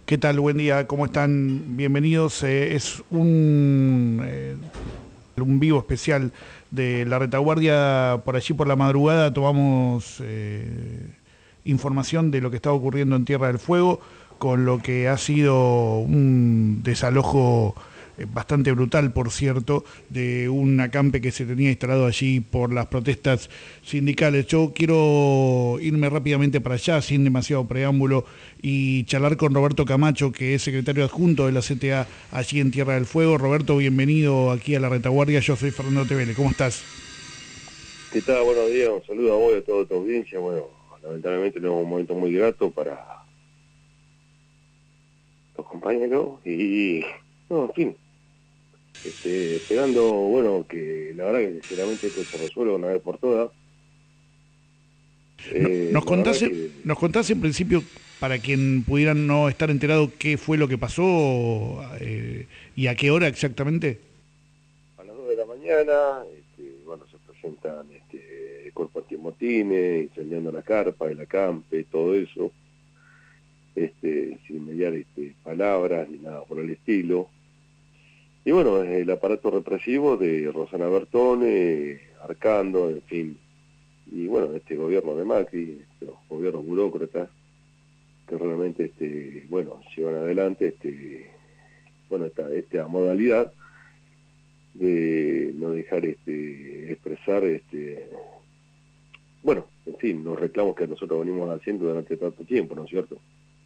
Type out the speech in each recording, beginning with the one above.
¿Qué tal? Buen día, ¿cómo están? Bienvenidos. Es un vivo especial de la retaguardia. Por allí por la madrugada tomamos información de lo que está ocurriendo en Tierra del Fuego, con lo que ha sido un desalojo bastante brutal, por cierto, de un acampe que se tenía instalado allí por las protestas sindicales. Yo quiero irme rápidamente para allá, sin demasiado preámbulo, y charlar con Roberto Camacho, que es secretario adjunto de la CTA allí en Tierra del Fuego. Roberto, bienvenido aquí a la retaguardia. Yo soy Fernando Tevele. ¿Cómo estás? ¿Qué tal? Buenos días, un saludo a vos y a toda tu audiencia. Bueno, lamentablemente tenemos un momento muy grato para los compañeros y, no, en fin, esperando, bueno, que la verdad que sinceramente esto se resuelva una vez por todas. Nos La verdad contás, que nos contás en principio, para quien pudiera no estar enterado, qué fue lo que pasó y a qué hora exactamente. a las 2 de la mañana, bueno, se presentan cuerpos antimotines, incendiando la carpa, el acampe, todo eso, sin mediar palabras ni nada por el estilo. Y bueno, el aparato represivo de Rosana Bertone, Arcando, en fin, y bueno, este gobierno de Macri, los gobiernos burócratas, que realmente, bueno, llevan adelante, bueno, esta modalidad de no dejar, expresar, bueno, en fin, los reclamos que nosotros venimos haciendo durante tanto tiempo, ¿no es cierto?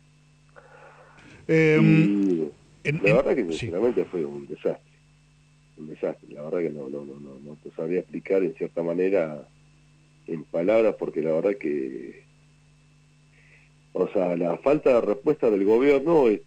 Eh, Y la verdad que sí. sinceramente fue un desastre, la verdad que no te sabría explicar en cierta manera en palabras, porque la verdad que, o sea, la falta de respuesta del gobierno, y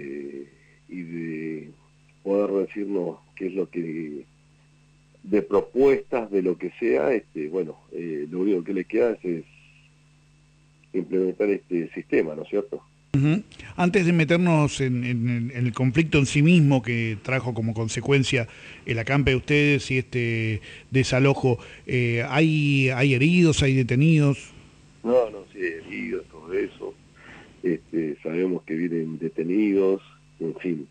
de poder decirnos qué es lo que, de propuestas, de lo que sea, bueno, lo único que le queda es implementar este sistema, ¿no es cierto? Ujú. Antes de meternos en el conflicto en sí mismo que trajo como consecuencia el acampe de ustedes y este desalojo, ¿hay heridos, hay detenidos? No, sí, heridos, todo eso, sabemos que vienen detenidos, en fin.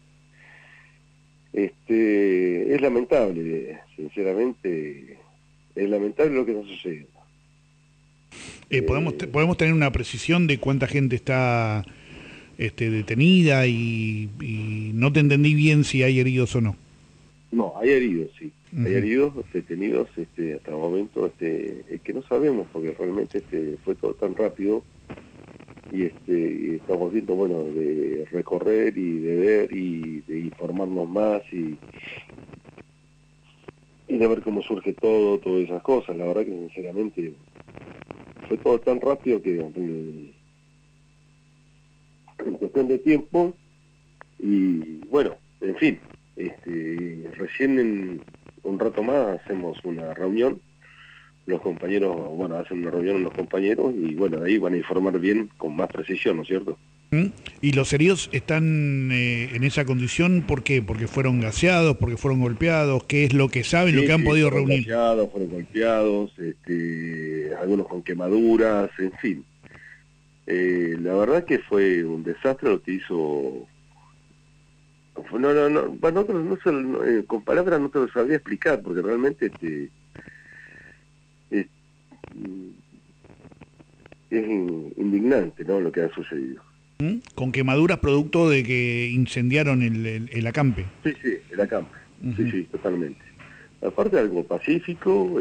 Es lamentable, sinceramente, es lamentable lo que está sucediendo. ¿Podemos tener una precisión de cuánta gente está detenida y no te entendí bien si hay heridos o no? No, hay heridos, sí. Hay Ujú. heridos, detenidos, hasta el momento, es que no sabemos, porque realmente fue todo tan rápido, y estamos viendo, bueno, de recorrer y de ver y de informarnos más y de ver cómo surge todo, todas esas cosas. La verdad que sinceramente fue todo tan rápido que en cuestión de tiempo, y bueno, en fin, recién en un rato más hacemos una reunión, los compañeros, bueno, hacen una reunión los compañeros y bueno, ahí van a informar bien, con más precisión, ¿no es cierto? ¿Mm? ¿Y los heridos están en esa condición? ¿Por qué? ¿Porque fueron gaseados? ¿Porque fueron golpeados? ¿Qué es lo que saben, lo Sí, que han sí, podido fueron reunir? gaseados, fueron golpeados, algunos con quemaduras, en fin. La verdad que fue un desastre lo que hizo. Bueno, con palabras no te lo sabría explicar, porque realmente es, mm, es indignante, ¿no?, lo que ha sucedido. ¿Mm? Con quemaduras producto de que incendiaron el acampe. Sí, el acampe, Ujú. sí, totalmente. Aparte algo pacífico,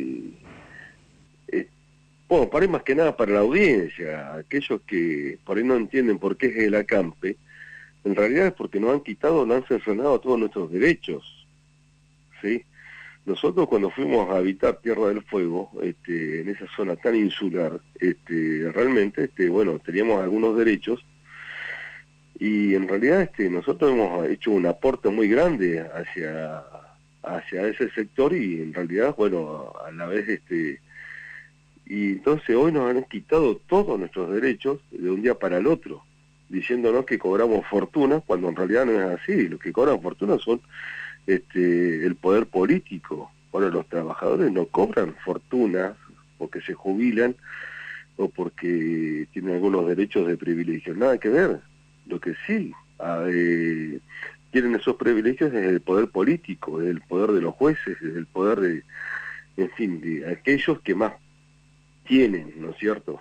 eh, bueno, para ir más que nada para la audiencia, aquellos que por ahí no entienden por qué es el acampe, en realidad es porque nos han quitado, nos han cercenado todos nuestros derechos, ¿sí? Nosotros cuando fuimos a habitar Tierra del Fuego, en esa zona tan insular, realmente, bueno, teníamos algunos derechos y en realidad, nosotros hemos hecho un aporte muy grande hacia ese sector y en realidad, bueno, a la vez, y entonces hoy nos han quitado todos nuestros derechos de un día para el otro, diciéndonos que cobramos fortuna, cuando en realidad no es así. Los que cobran fortuna son el poder político. Ahora los trabajadores no cobran fortuna porque se jubilan o porque tienen algunos derechos de privilegio, nada que ver. Lo que sí quieren esos privilegios es el poder político, es el poder de los jueces, es el poder de, en fin, de aquellos que más tienen, ¿no es cierto?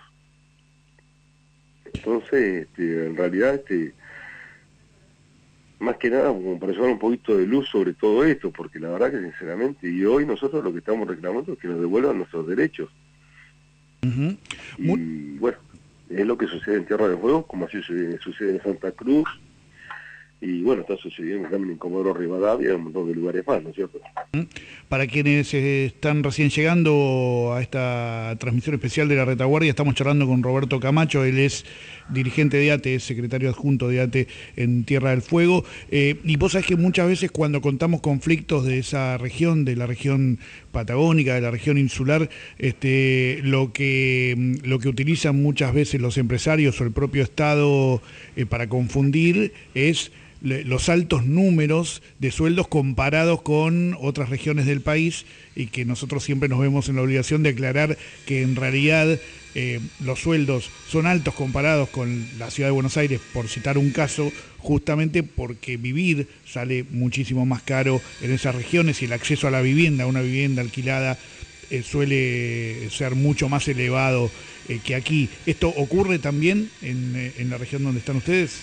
Entonces, en realidad, más que nada, como para llevar un poquito de luz sobre todo esto, porque la verdad que sinceramente, y hoy nosotros lo que estamos reclamando es que nos devuelvan nuestros derechos. Uh-huh. Y bueno, es lo que sucede en Tierra del Fuego, como así sucede en Santa Cruz, y bueno, está sucediendo también en Comodoro Rivadavia y en un montón de lugares más, ¿no es cierto? Para quienes están recién llegando a esta transmisión especial de La Retaguardia, estamos charlando con Roberto Camacho. Él es dirigente de ATE, es secretario adjunto de ATE en Tierra del Fuego. Y vos sabés que muchas veces cuando contamos conflictos de esa región, de la región patagónica, de la región insular, lo que utilizan muchas veces los empresarios o el propio Estado para confundir es los altos números de sueldos comparados con otras regiones del país, y que nosotros siempre nos vemos en la obligación de aclarar que en realidad los sueldos son altos comparados con la ciudad de Buenos Aires, por citar un caso, justamente porque vivir sale muchísimo más caro en esas regiones y el acceso a la vivienda, una vivienda alquilada, suele ser mucho más elevado que aquí. ¿Esto ocurre también en la región donde están ustedes?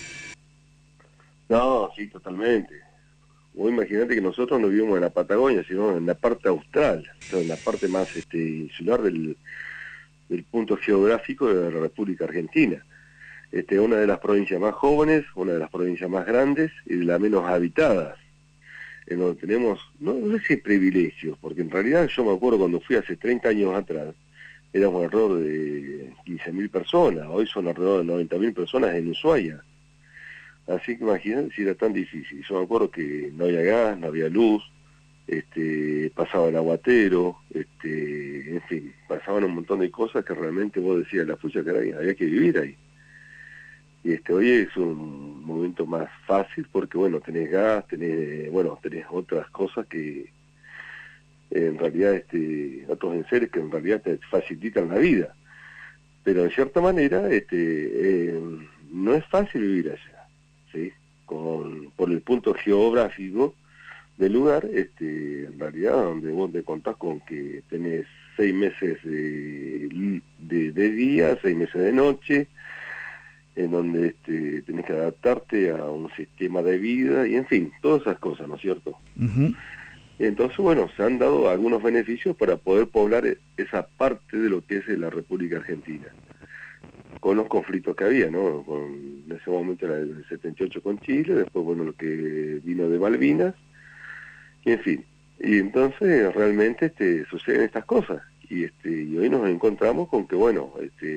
No, sí, totalmente. Vos imaginate que nosotros no vivimos en la Patagonia, sino en la parte austral, o sea, en la parte más insular del punto geográfico de la República Argentina. Una de las provincias más jóvenes, una de las provincias más grandes y de las menos habitadas, en donde tenemos, no sé si privilegios, porque en realidad yo me acuerdo cuando fui hace 30 años atrás, éramos alrededor de 15.000 personas, hoy son alrededor de 90.000 personas en Ushuaia. Así que imagínate si era tan difícil. Yo me acuerdo que no había gas, no había luz, pasaba el aguatero, en fin, pasaban un montón de cosas que realmente vos decías, la pucha, caray, había que vivir ahí. Y hoy es un momento más fácil porque, bueno, tenés gas, tenés otras cosas que en realidad, otros enseres que en realidad te facilitan la vida. Pero en cierta manera, no es fácil vivir allá, ¿sí? Por el punto geográfico del lugar, en realidad, donde vos te contás con que tenés 6 meses de día, 6 meses de noche, en donde tenés que adaptarte a un sistema de vida, y en fin, todas esas cosas, ¿no es cierto? Uh-huh. Entonces, bueno, se han dado algunos beneficios para poder poblar esa parte de lo que es la República Argentina, con los conflictos que había, ¿no? En ese momento era el 78 con Chile, después, bueno, lo que vino de Malvinas, y en fin. Y entonces realmente suceden estas cosas, y hoy nos encontramos con que, bueno,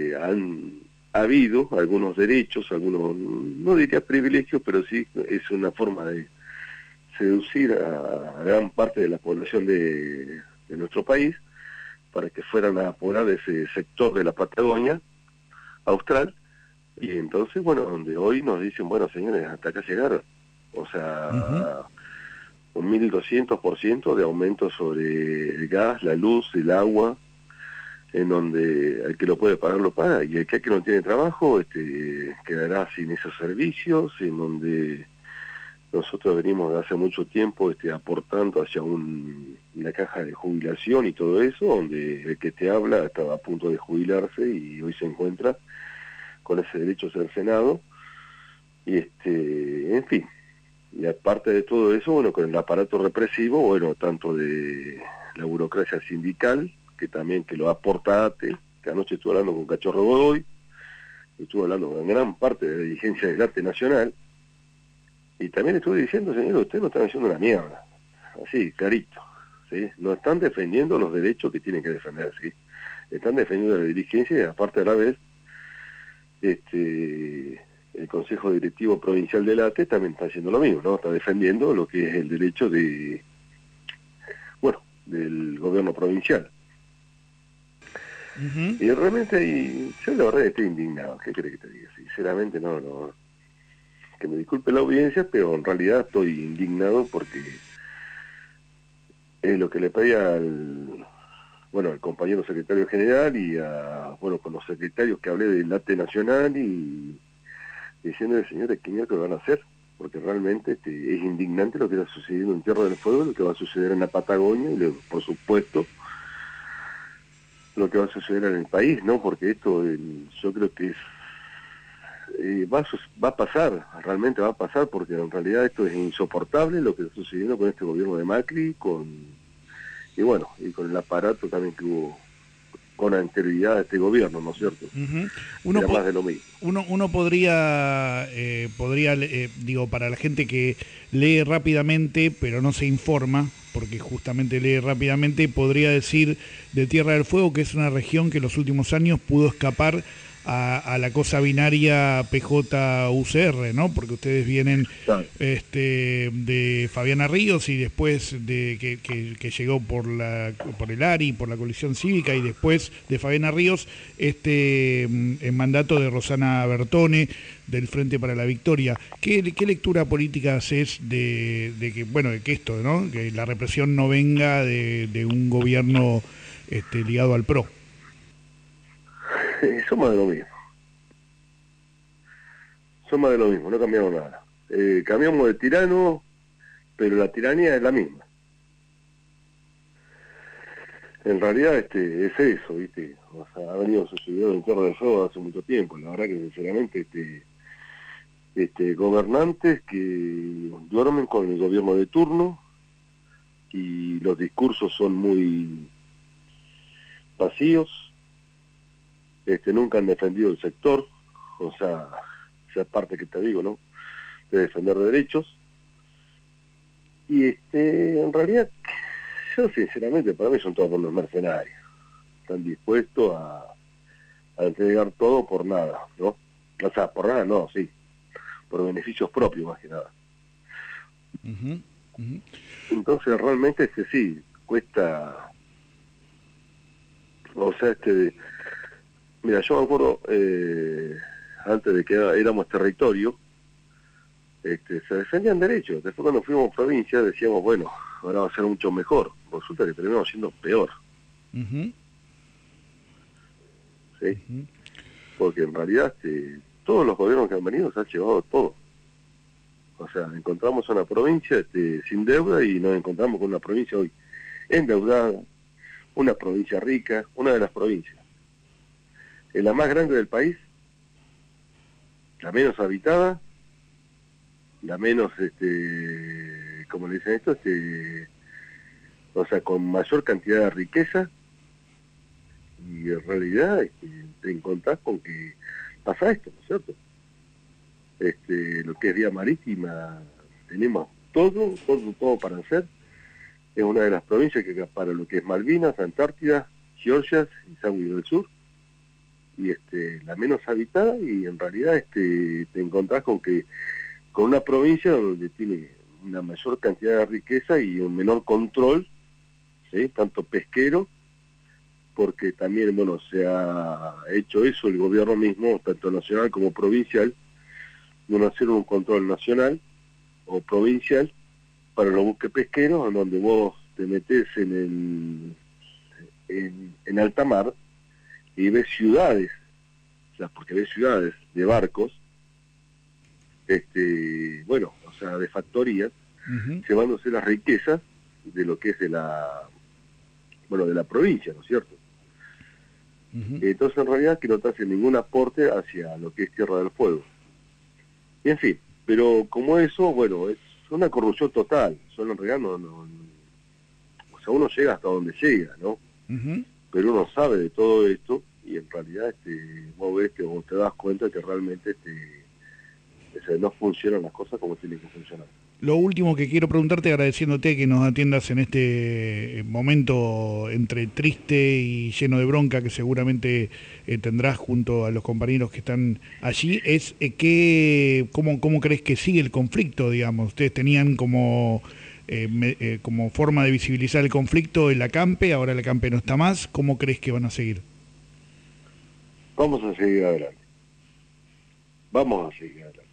ha habido algunos derechos, algunos, no diría privilegios, pero sí es una forma de seducir a gran parte de la población de nuestro país para que fueran a poblar ese sector de la Patagonia austral, y entonces, bueno, donde hoy nos dicen, bueno, señores, hasta acá llegaron. O sea, un 1.200% de aumento sobre el gas, la luz, el agua, en donde el que lo puede pagar lo paga, y el que no tiene trabajo quedará sin esos servicios, en donde nosotros venimos de hace mucho tiempo aportando hacia una caja de jubilación y todo eso, donde el que te habla estaba a punto de jubilarse y hoy se encuentra con ese derecho cercenado, y en fin, y aparte de todo eso, bueno, con el aparato represivo, bueno, tanto de la burocracia sindical, que también que lo aporta ATE, que anoche estuve hablando con Cachorro Godoy, estuve hablando con gran parte de la dirigencia del ATE nacional, y también estuve diciendo, señor, ustedes no están haciendo una mierda, así, clarito, ¿sí? No están defendiendo los derechos que tienen que defender, ¿sí? Están defendiendo la dirigencia, y aparte a la vez, el Consejo Directivo Provincial del ATE también está haciendo lo mismo, ¿no? Está defendiendo lo que es el derecho del gobierno provincial. Uh-huh. Y realmente yo la verdad estoy indignado, ¿qué crees que te diga? Sinceramente no, que me disculpe la audiencia, pero en realidad estoy indignado porque es lo que le pedí al compañero secretario general y con los secretarios que hablé del ATE nacional, y diciéndole, señores, ¿qué mierda van a hacer? Porque realmente es indignante lo que está sucediendo en Tierra del Fuego, lo que va a suceder en la Patagonia y, por supuesto, lo que va a suceder en el país, ¿no? Porque esto yo creo que va a pasar, realmente va a pasar, porque en realidad esto es insoportable lo que está sucediendo con este gobierno de Macri, y bueno, y con el aparato también que hubo con anterioridad a este gobierno, ¿no es cierto? Era más de lo mismo. Uno podría, digo, para la gente que lee rápidamente, pero no se informa, porque justamente lee rápidamente, podría decir de Tierra del Fuego que es una región que en los últimos años pudo escapar a la cosa binaria PJ-UCR, ¿no? Porque ustedes vienen Claro. de Fabiana Ríos y después de que llegó por el ARI, por la coalición cívica, y después de Fabiana Ríos, en mandato de Rosana Bertone, del Frente para la Victoria. ¿Qué lectura política haces de que, bueno, de que esto, ¿no? Que la represión no venga de un gobierno ligado al PRO? Somos de lo mismo. Somos de lo mismo, no cambiamos nada. Cambiamos de tirano, pero la tiranía es la misma. En realidad es eso, ¿viste? O sea, ha venido sucediendo en Tierra del Fuego hace mucho tiempo. La verdad que sinceramente gobernantes que duermen con el gobierno de turno y los discursos son muy vacíos, nunca han defendido el sector, o sea, esa parte que te digo, ¿no? De defender derechos. Y en realidad, yo sinceramente, para mí son todos unos mercenarios. Están dispuestos a entregar todo por nada, ¿no? O sea, por nada no, sí, por beneficios propios más que nada. Uh-huh, uh-huh. Entonces realmente sí, cuesta, o sea, mira, yo me acuerdo, antes de que éramos territorio, se defendían derechos. Después cuando fuimos provincia decíamos, bueno, ahora va a ser mucho mejor. Resulta que terminamos siendo peor. Uh-huh. ¿Sí? Uh-huh. Porque en realidad todos los gobiernos que han venido se han llevado todo. O sea, encontramos una provincia sin deuda y nos encontramos con una provincia hoy endeudada, una provincia rica, una de las provincias. Es la más grande del país, la menos habitada, la menos, como le dicen esto, o sea, con mayor cantidad de riqueza, y en realidad te encontrás con que pasa esto, ¿no es cierto? Lo que es vía marítima, tenemos todo para hacer. Es una de las provincias que para lo que es Malvinas, Antártida, Georgias y Sandwich del Sur, y la menos habitada, y en realidad te encontrás con una provincia donde tiene una mayor cantidad de riqueza y un menor control, ¿sí? Tanto pesquero, porque también, bueno, se ha hecho eso el gobierno mismo, tanto nacional como provincial, de no hacer un control nacional o provincial para los buques pesqueros, en donde vos te metés en alta mar y ves ciudades, o sea, porque ves ciudades de barcos, bueno, o sea, de factorías, Uh-huh. llevándose las riquezas de lo que es de la provincia, ¿no es cierto? Uh-huh. Entonces, en realidad, que no te hace ningún aporte hacia lo que es Tierra del Fuego. Y en fin, pero como eso, bueno, es una corrupción total. Solo en realidad o sea, uno llega hasta donde llega, ¿no? Uh-huh. Pero uno sabe de todo esto y en realidad vos ves que vos te das cuenta que realmente no funcionan las cosas como tienen que funcionar. Lo último que quiero preguntarte, agradeciéndote que nos atiendas en este momento entre triste y lleno de bronca que seguramente tendrás junto a los compañeros que están allí, es ¿cómo crees que sigue el conflicto, digamos? Ustedes tenían como forma de visibilizar el conflicto el acampe, ahora el acampe no está más, ¿cómo crees que van a seguir? Vamos a seguir adelante. Vamos a seguir adelante.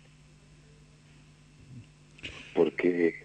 Porque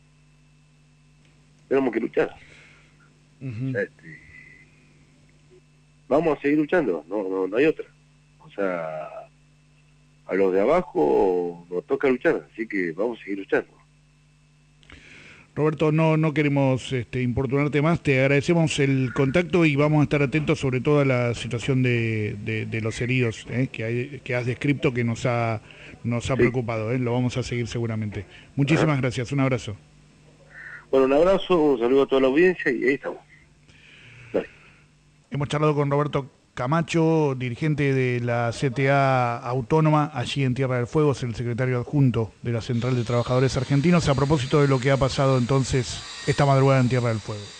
tenemos que luchar. Uh-huh. O sea, vamos a seguir luchando, no hay otra. O sea, a los de abajo nos toca luchar, así que vamos a seguir luchando. Roberto, no queremos importunarte más, te agradecemos el contacto y vamos a estar atentos sobre todo a la situación de los heridos que has descrito, que nos ha preocupado, lo vamos a seguir seguramente. Muchísimas gracias, un abrazo. Bueno, un abrazo, un saludo a toda la audiencia y ahí estamos. Dale. Hemos charlado con Roberto Camacho, dirigente de la CTA Autónoma, allí en Tierra del Fuego, es el secretario adjunto de la Central de Trabajadores Argentinos, a propósito de lo que ha pasado entonces esta madrugada en Tierra del Fuego.